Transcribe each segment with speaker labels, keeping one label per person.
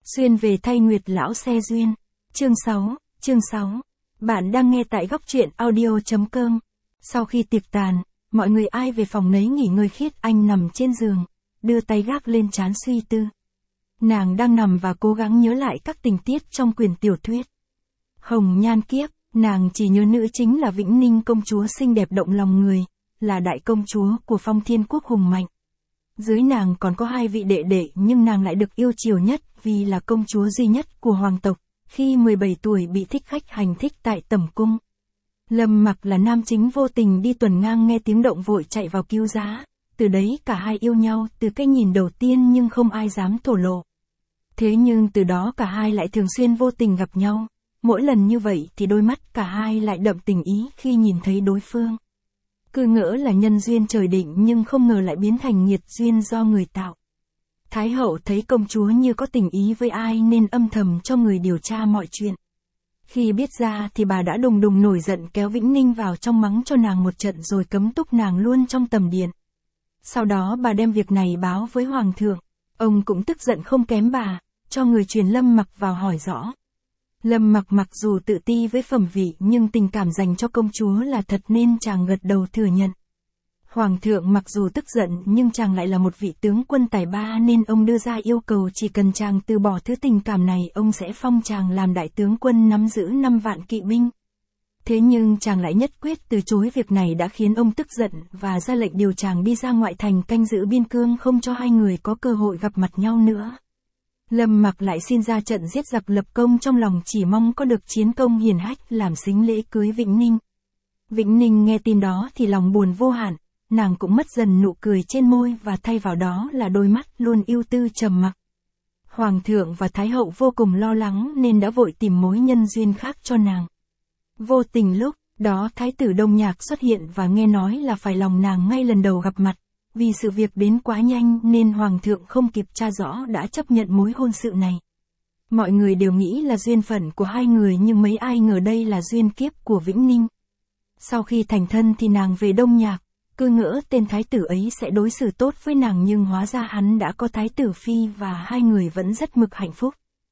Speaker 1: Xuyên về thay Nguyệt lão xe duyên. Chương 6. Bạn đang nghe tại góc truyện audio.com. Sau khi tiệc tàn, mọi người ai về phòng nấy nghỉ ngơi. Khiết Anh nằm trên giường, đưa tay gác lên trán suy tư. Nàng đang nằm và cố gắng nhớ lại các tình tiết trong quyển tiểu thuyết Hồng Nhan Kiếp. Nàng chỉ nhớ nữ chính là Vĩnh Ninh công chúa xinh đẹp động lòng người, là đại công chúa của Phong Thiên Quốc hùng mạnh. Dưới nàng còn có hai vị đệ đệ, nhưng nàng lại được yêu chiều nhất vì là công chúa duy nhất của hoàng tộc. Khi 17 tuổi bị thích khách hành thích tại tẩm cung. Lâm Mặc là nam chính vô tình đi tuần ngang nghe tiếng động vội chạy vào cứu giá. Từ đấy cả hai yêu nhau từ cái nhìn đầu tiên nhưng không ai dám thổ lộ. Thế nhưng từ đó cả hai lại thường xuyên vô tình gặp nhau. Mỗi lần như vậy thì đôi mắt cả hai lại đậm tình ý khi nhìn thấy đối phương. Cứ ngỡ là nhân duyên trời định nhưng không ngờ lại biến thành nghiệt duyên do người tạo. Thái hậu thấy công chúa như có tình ý với ai nên âm thầm cho người điều tra mọi chuyện. Khi biết ra thì bà đã đùng đùng nổi giận kéo Vĩnh Ninh vào trong mắng cho nàng một trận rồi cấm túc nàng luôn trong tầm điện. Sau đó bà đem việc này báo với hoàng thượng. Ông cũng tức giận không kém bà, cho người truyền Lâm Mặc vào hỏi rõ. Lâm Mặc mặc dù tự ti với phẩm vị nhưng tình cảm dành cho công chúa là thật nên chàng gật đầu thừa nhận. Hoàng thượng mặc dù tức giận nhưng chàng lại là một vị tướng quân tài ba nên ông đưa ra yêu cầu chỉ cần chàng từ bỏ thứ tình cảm này ông sẽ phong chàng làm đại tướng quân nắm giữ 5 vạn kỵ binh. Thế nhưng chàng lại nhất quyết từ chối việc này đã khiến ông tức giận và ra lệnh điều chàng đi ra ngoại thành canh giữ biên cương không cho hai người có cơ hội gặp mặt nhau nữa. Lâm Mặc lại xin ra trận giết giặc lập công trong lòng chỉ mong có được chiến công hiển hách làm sính lễ cưới Vĩnh Ninh. Vĩnh Ninh nghe tin đó thì lòng buồn vô hạn, nàng cũng mất dần nụ cười trên môi và thay vào đó là đôi mắt luôn ưu tư trầm mặc. Hoàng thượng và Thái hậu vô cùng lo lắng nên đã vội tìm mối nhân duyên khác cho nàng. Vô tình lúc đó Thái tử Đông Nhạc xuất hiện và nghe nói là phải lòng nàng ngay lần đầu gặp mặt. Vì sự việc đến quá nhanh nên hoàng thượng không kịp tra rõ đã chấp nhận mối hôn sự này. Mọi người đều nghĩ là duyên phận của hai người nhưng mấy ai ngờ đây là duyên kiếp của Vĩnh Ninh. Sau khi thành thân thì nàng về Đông Nhạc, cứ ngỡ tên thái tử ấy sẽ đối xử tốt với nàng nhưng hóa ra hắn đã có thái tử phi và hai người vẫn rất mực hạnh phúc.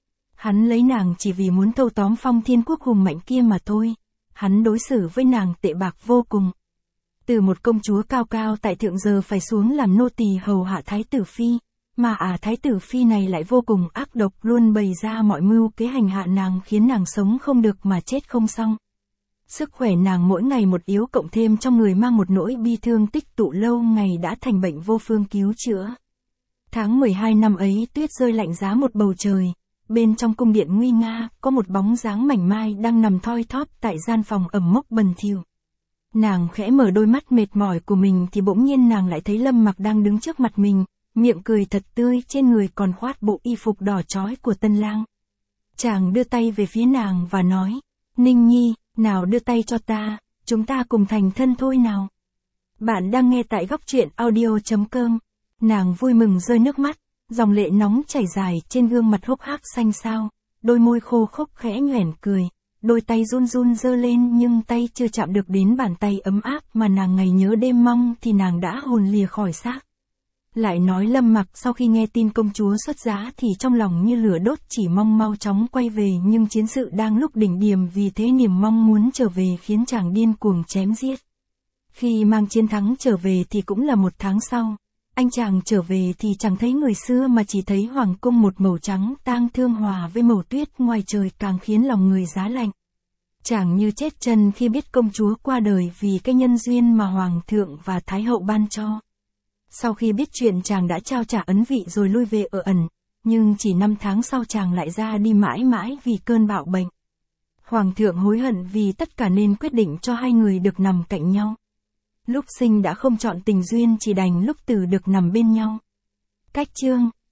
Speaker 1: Hắn lấy nàng chỉ vì muốn thâu tóm Phong Thiên Quốc hùng mạnh kia mà thôi. Hắn đối xử với nàng tệ bạc vô cùng. Từ một công chúa cao cao tại thượng giờ phải xuống làm nô tỳ hầu hạ thái tử phi, mà thái tử phi này lại vô cùng ác độc luôn bày ra mọi mưu kế hành hạ nàng khiến nàng sống không được mà chết không xong. Sức khỏe nàng mỗi ngày một yếu cộng thêm trong người mang một nỗi bi thương tích tụ lâu ngày đã thành bệnh vô phương cứu chữa. Tháng 12 năm ấy tuyết rơi lạnh giá một bầu trời, bên trong cung điện nguy nga có một bóng dáng mảnh mai đang nằm thoi thóp tại gian phòng ẩm mốc bẩn thỉu. Nàng khẽ mở đôi mắt mệt mỏi của mình thì bỗng nhiên nàng lại thấy Lâm Mặc đang đứng trước mặt mình, miệng cười thật tươi trên người còn khoác bộ y phục đỏ chói của tân lang. Chàng đưa tay về phía nàng và nói, Ninh Nhi, nào đưa tay cho ta, chúng ta cùng thành thân thôi nào. Bạn đang nghe tại góc truyện audio.com. Nàng vui mừng rơi nước mắt, dòng lệ nóng chảy dài trên gương mặt hốc hác xanh xao, đôi môi khô khốc khẽ nhoẻn cười. Đôi tay run run giơ lên nhưng tay chưa chạm được đến bàn tay ấm áp mà nàng ngày nhớ đêm mong thì nàng đã hồn lìa khỏi xác. Lại nói Lâm Mặc sau khi nghe tin công chúa xuất giá thì trong lòng như lửa đốt chỉ mong mau chóng quay về nhưng chiến sự đang lúc đỉnh điểm vì thế niềm mong muốn trở về khiến chàng điên cuồng chém giết. Khi mang chiến thắng trở về thì cũng là một tháng sau. Anh chàng trở về thì chẳng thấy người xưa mà chỉ thấy hoàng cung một màu trắng tang thương hòa với màu tuyết ngoài trời càng khiến lòng người giá lạnh. Chàng như chết chân khi biết công chúa qua đời vì cái nhân duyên mà hoàng thượng và thái hậu ban cho. Sau khi biết chuyện chàng đã trao trả ấn vị rồi lui về ở ẩn, nhưng chỉ 5 tháng sau chàng lại ra đi mãi mãi vì cơn bạo bệnh. Hoàng thượng hối hận vì tất cả nên quyết định cho hai người được nằm cạnh nhau. Lúc sinh đã không chọn tình duyên chỉ đành lúc từ được nằm bên nhau. Cách chương